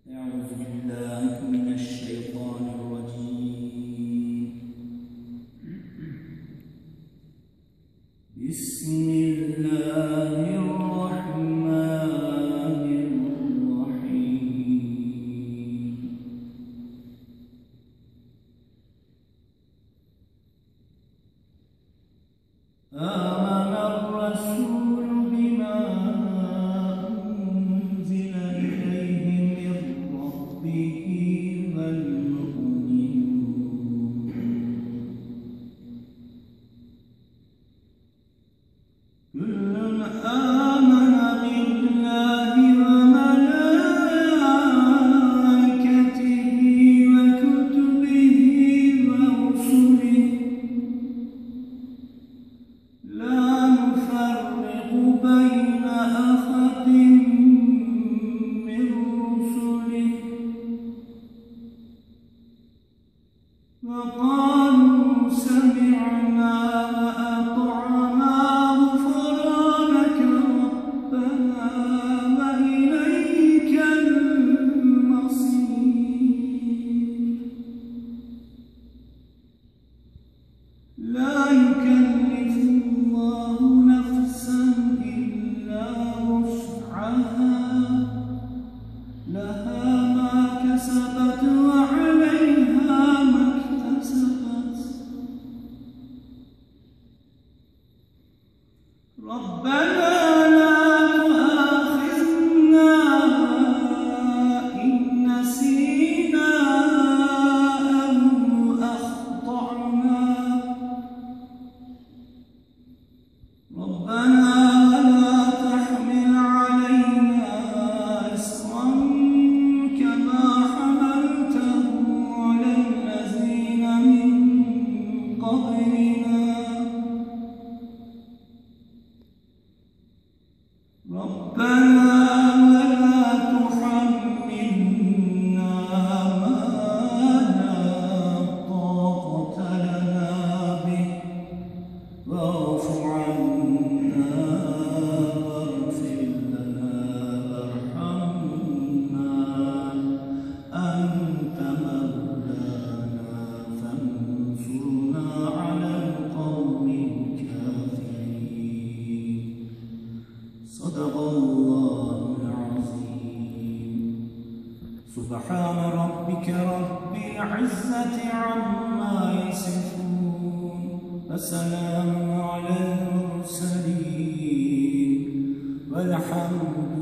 أعوذ بالله من الشيطان الرجيم. بسم الله الرحمن الرحيم. آمن الرسول بما أنزل إليه من ربه والمؤمنون كل آمن بالله وملائكته وكتبه ورسله لا نفرق بين أحد من رسله وقالوا سمعنا وأطعنا غفرانك ربنا وإليك المصير. لا يكلف الله نفسا إلا وسعها لها ما كسبت وعليها ما اكتسبت. ربنا لا تؤاخذنا إن نسينا أو أخطأنا. ربنا ولا تحمل علينا إصرا كما حملته على الذين من قبلنا. ربنا ولا تحملنا ما لا طاقة لنا به واعف عنا واغفر لنا وارحمنا أنت مولانا فانصرنا على القوم الكافرين. صدق الله العظيم. سبحان ربك رب العزة عما يصفون وسلام على المرسلين والحمد